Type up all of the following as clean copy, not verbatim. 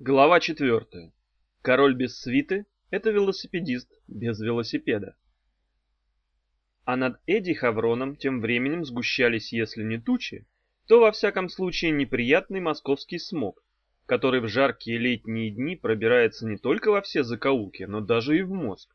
Глава 4. Король без свиты– это велосипедист без велосипеда. А над Эдди Хавроном тем временем сгущались, если не тучи, то во всяком случае неприятный московский смог, который в жаркие летние дни пробирается не только во все закоулки, но даже и в мозг.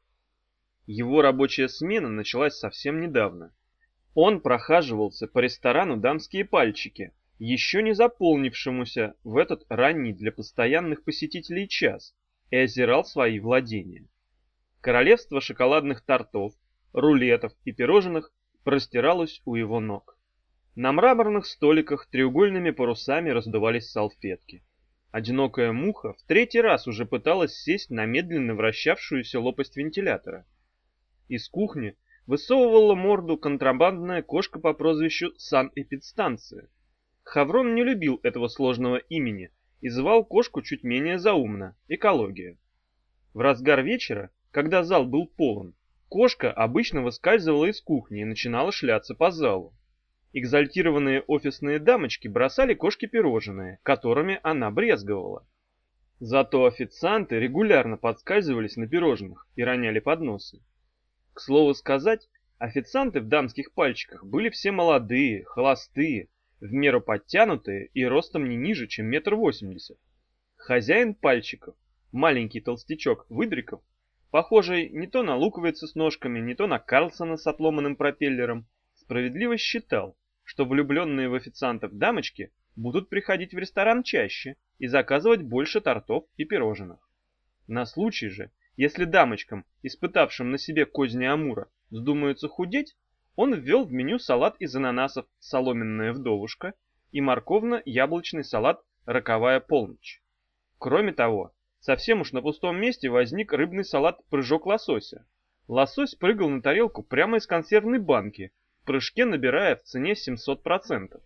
Его рабочая смена началась совсем недавно. Он прохаживался по ресторану «Дамские пальчики», еще не заполнившемуся в этот ранний для постоянных посетителей час, и озирал свои владения. Королевство шоколадных тортов, рулетов и пирожных простиралось у его ног. На мраморных столиках треугольными парусами раздувались салфетки. Одинокая муха в третий раз уже пыталась сесть на медленно вращавшуюся лопасть вентилятора. Из кухни высовывала морду контрабандная кошка по прозвищу санэпидстанция. Хаврон не любил этого сложного имени и звал кошку чуть менее заумно – экология. В разгар вечера, когда зал был полон, кошка обычно выскальзывала из кухни и начинала шляться по залу. Экзальтированные офисные дамочки бросали кошке пирожные, которыми она брезговала. Зато официанты регулярно подскальзывались на пирожных и роняли подносы. К слову сказать, официанты в дамских пальчиках были все молодые, холостые, в меру подтянутые и ростом не ниже, чем 1,80 м. Хозяин пальчиков, маленький толстячок Выдриков, похожий не то на луковицу с ножками, не то на Карлсона с отломанным пропеллером, справедливо считал, что влюбленные в официантов дамочки будут приходить в ресторан чаще и заказывать больше тортов и пирожных. На случай же, если дамочкам, испытавшим на себе козни Амура, вздумается худеть, он ввел в меню салат из ананасов «Соломенная вдовушка» и морковно-яблочный салат «Роковая полночь». Кроме того, совсем уж на пустом месте возник рыбный салат «Прыжок лосося». Лосось прыгал на тарелку прямо из консервной банки, в прыжке набирая в цене 700%.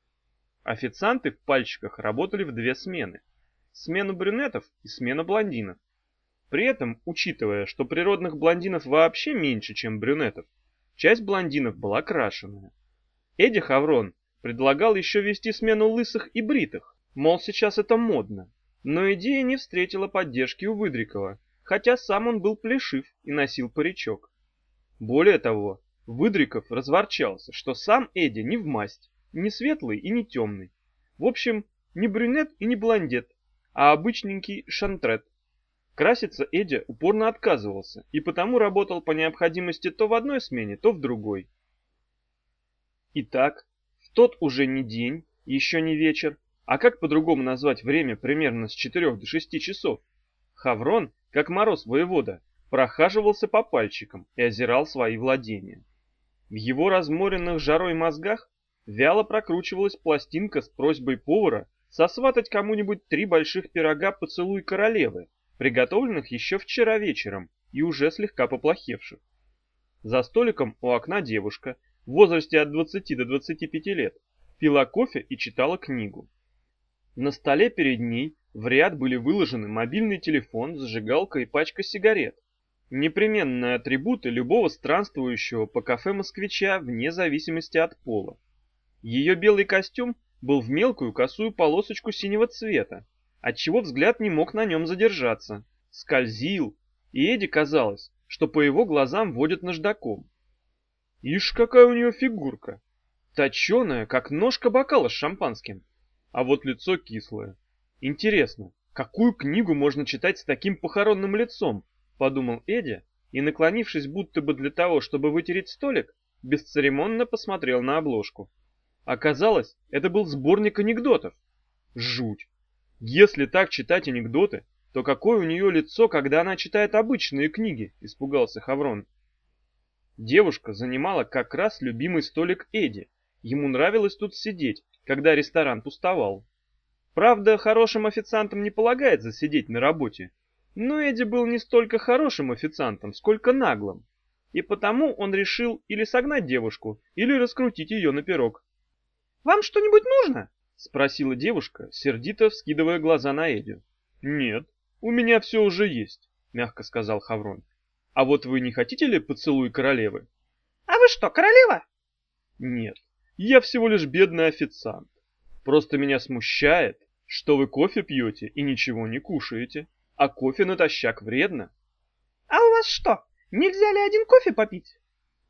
Официанты в пальчиках работали в две смены. Смену брюнетов и смену блондинов. При этом, учитывая, что природных блондинов вообще меньше, чем брюнетов, часть блондинов была крашеная. Эдди Хаврон предлагал еще вести смену лысых и бритых, мол, сейчас это модно. Но идея не встретила поддержки у Выдрикова, хотя сам он был плешив и носил паричок. Более того, Выдриков разворчался, что сам Эдди не вмасть, не светлый и не темный. В общем, не брюнет и не блондет, а обычненький шантрет. Краситься Эдди упорно отказывался и потому работал по необходимости то в одной смене, то в другой. Итак, в тот уже не день, еще не вечер, а как по-другому назвать время примерно с 4 до 6 часов, Хаврон, как мороз воевода, прохаживался по пальчикам и озирал свои владения. В его разморенных жарой мозгах вяло прокручивалась пластинка с просьбой повара сосватать кому-нибудь 3 больших пирога «Поцелуй королевы», приготовленных еще вчера вечером и уже слегка поплохевших. За столиком у окна девушка в возрасте от 20 до 25 лет пила кофе и читала книгу. На столе перед ней в ряд были выложены мобильный телефон, зажигалка и пачка сигарет. Непременные атрибуты любого странствующего по кафе москвича вне зависимости от пола. Ее белый костюм был в мелкую косую полосочку синего цвета, отчего взгляд не мог на нем задержаться. Скользил, и Эдди казалось, что по его глазам водят наждаком. Ишь, какая у нее фигурка! Точеная, как ножка бокала с шампанским. А вот лицо кислое. Интересно, какую книгу можно читать с таким похоронным лицом? Подумал Эдди и, наклонившись будто бы для того, чтобы вытереть столик, бесцеремонно посмотрел на обложку. Оказалось, это был сборник анекдотов. Жуть! Если так читать анекдоты, то какое у нее лицо, когда она читает обычные книги, испугался Хаврон. Девушка занимала как раз любимый столик Эдди. Ему нравилось тут сидеть, когда ресторан пустовал. Правда, хорошим официантам не полагается сидеть на работе. Но Эдди был не столько хорошим официантом, сколько наглым. И потому он решил или согнать девушку, или раскрутить ее на пирог. «Вам что-нибудь нужно?» — спросила девушка, сердито вскидывая глаза на Эдди. «Нет, у меня все уже есть», — мягко сказал Хаврон. «А вот вы не хотите ли поцелуй королевы?» «А вы что, королева?» «Нет, я всего лишь бедный официант. Просто меня смущает, что вы кофе пьете и ничего не кушаете, а кофе натощак вредно. А у вас что, нельзя ли один кофе попить?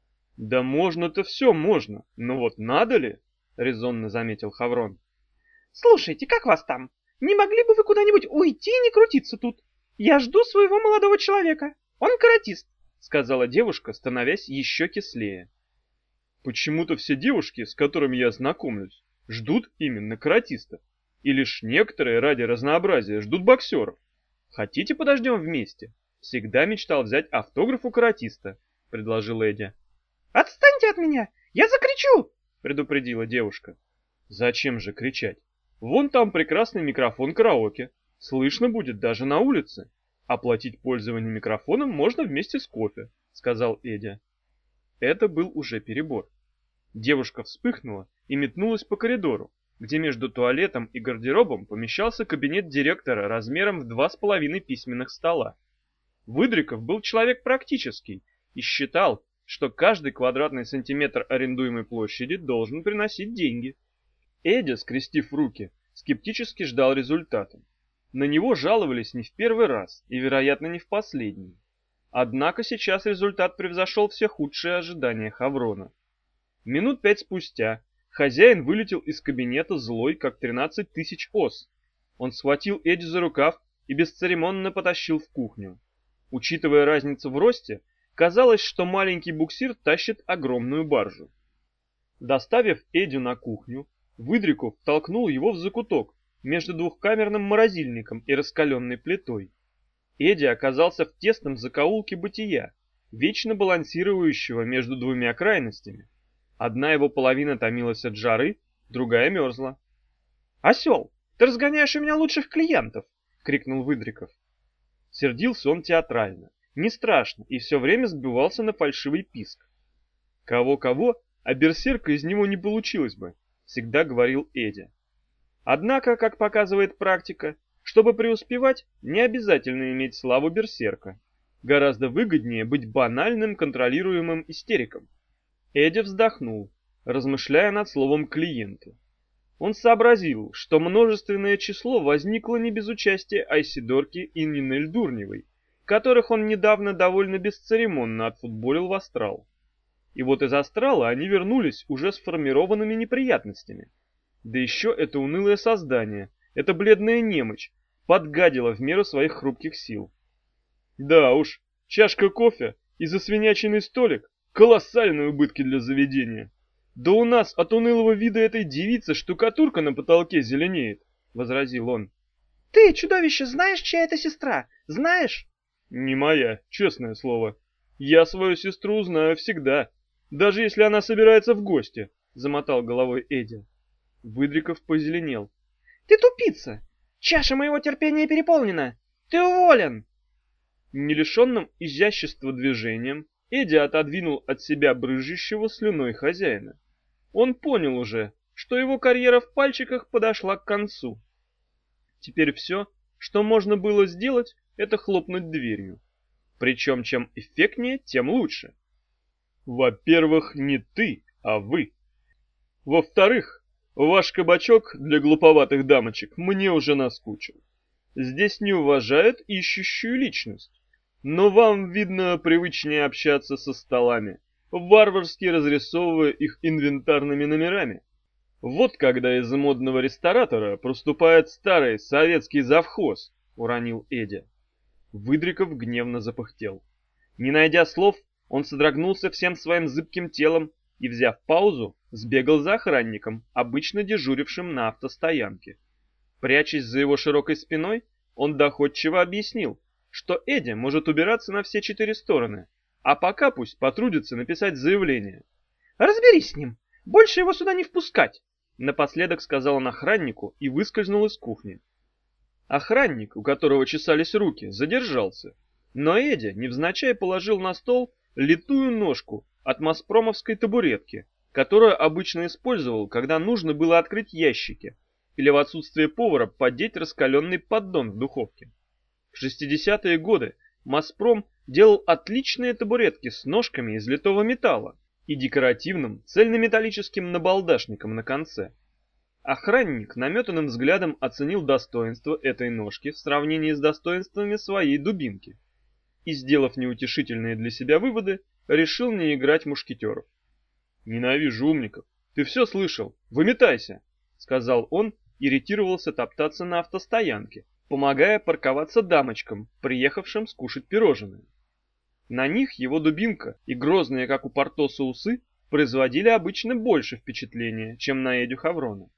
Да можно-то все можно, но вот надо ли? Резонно заметил Хаврон. Слушайте, как вас там? Не могли бы вы куда-нибудь уйти и не крутиться тут? Я жду своего молодого человека. Он каратист, сказала девушка, становясь еще кислее. Почему-то все девушки, с которыми я знакомлюсь, ждут именно каратистов. И лишь некоторые ради разнообразия ждут боксеров. Хотите, подождем вместе? Всегда мечтал взять автограф у каратиста, предложил Эдди. Отстаньте от меня, я закричу, предупредила девушка. Зачем же кричать? Вон там прекрасный микрофон караоке. Слышно будет даже на улице. Оплатить пользование микрофоном можно вместе с кофе, сказал Эдди. Это был уже перебор. Девушка вспыхнула и метнулась по коридору, где между туалетом и гардеробом помещался кабинет директора размером в 2,5 письменных стола. Выдриков был человек практический и считал, что каждый квадратный сантиметр арендуемой площади должен приносить деньги. Эдди, скрестив руки, скептически ждал результата. На него жаловались не в первый раз и, вероятно, не в последний. Однако сейчас результат превзошел все худшие ожидания Хаврона. Минут 5 спустя хозяин вылетел из кабинета злой, как 13 тысяч ос. Он схватил Эдди за рукав и бесцеремонно потащил в кухню. Учитывая разницу в росте, казалось, что маленький буксир тащит огромную баржу. Доставив Эдди на кухню, Выдриков толкнул его в закуток между двухкамерным морозильником и раскаленной плитой. Эдди оказался в тесном закоулке бытия, вечно балансирующего между двумя крайностями. Одна его половина томилась от жары, другая мерзла. «Осел, ты разгоняешь у меня лучших клиентов!» — крикнул Выдриков. Сердился он театрально, не страшно, и все время сбивался на фальшивый писк. Кого-кого, а берсерка из него не получилось бы, всегда говорил Эдди. Однако, как показывает практика, чтобы преуспевать, не обязательно иметь славу берсерка. Гораздо выгоднее быть банальным контролируемым истериком. Эдди вздохнул, размышляя над словом «клиенты». Он сообразил, что множественное число возникло не без участия Айсидорки и Нинель Дурневой, которых он недавно довольно бесцеремонно отфутболил в астрал. И вот из астрала они вернулись уже сформированными неприятностями. Да еще это унылое создание, эта бледная немочь, подгадила в меру своих хрупких сил. Да уж, чашка кофе и засвиняченный столик — колоссальные убытки для заведения. Да у нас от унылого вида этой девицы штукатурка на потолке зеленеет, — возразил он. Ты, чудовище, знаешь, чья это сестра? Знаешь? Не моя, честное слово. Я свою сестру узнаю всегда, даже если она собирается в гости, — замотал головой Эдди. Выдриков позеленел. Ты тупица! Чаша моего терпения переполнена! Ты уволен! Не лишенным изящества движением, Эдди отодвинул от себя брызжущего слюной хозяина. Он понял уже, что его карьера в пальчиках подошла к концу. Теперь все, что можно было сделать, это хлопнуть дверью. Причем чем эффектнее, тем лучше. Во-первых, не ты, а вы. Во-вторых, ваш кабачок для глуповатых дамочек мне уже наскучил. Здесь не уважают ищущую личность. Но вам, видно, привычнее общаться со столами, варварски разрисовывая их инвентарными номерами. Вот когда из модного ресторатора проступает старый советский завхоз, уронил Эдди. Выдриков гневно запыхтел. Не найдя слов, он содрогнулся всем своим зыбким телом и, взяв паузу, сбегал за охранником, обычно дежурившим на автостоянке. Прячась за его широкой спиной, он доходчиво объяснил, что Эдди может убираться на все 4 стороны, а пока пусть потрудится написать заявление. «Разберись с ним, больше его сюда не впускать», — напоследок сказал он охраннику и выскользнул из кухни. Охранник, у которого чесались руки, задержался, но Эдди невзначай положил на стол литую ножку от маспромовской табуретки, которую обычно использовал, когда нужно было открыть ящики или в отсутствие повара поддеть раскаленный поддон в духовке. В 60-е годы Маспром делал отличные табуретки с ножками из литого металла и декоративным цельнометаллическим набалдашником на конце. Охранник наметанным взглядом оценил достоинство этой ножки в сравнении с достоинствами своей дубинки и, сделав неутешительные для себя выводы, решил не играть в мушкетеров. «Ненавижу умников. Ты все слышал? Выметайся!» — сказал он и ретировался топтаться на автостоянке, помогая парковаться дамочкам, приехавшим скушать пирожные. На них его дубинка и грозные, как у Портоса, усы производили обычно больше впечатления, чем на Эдю Хаврона.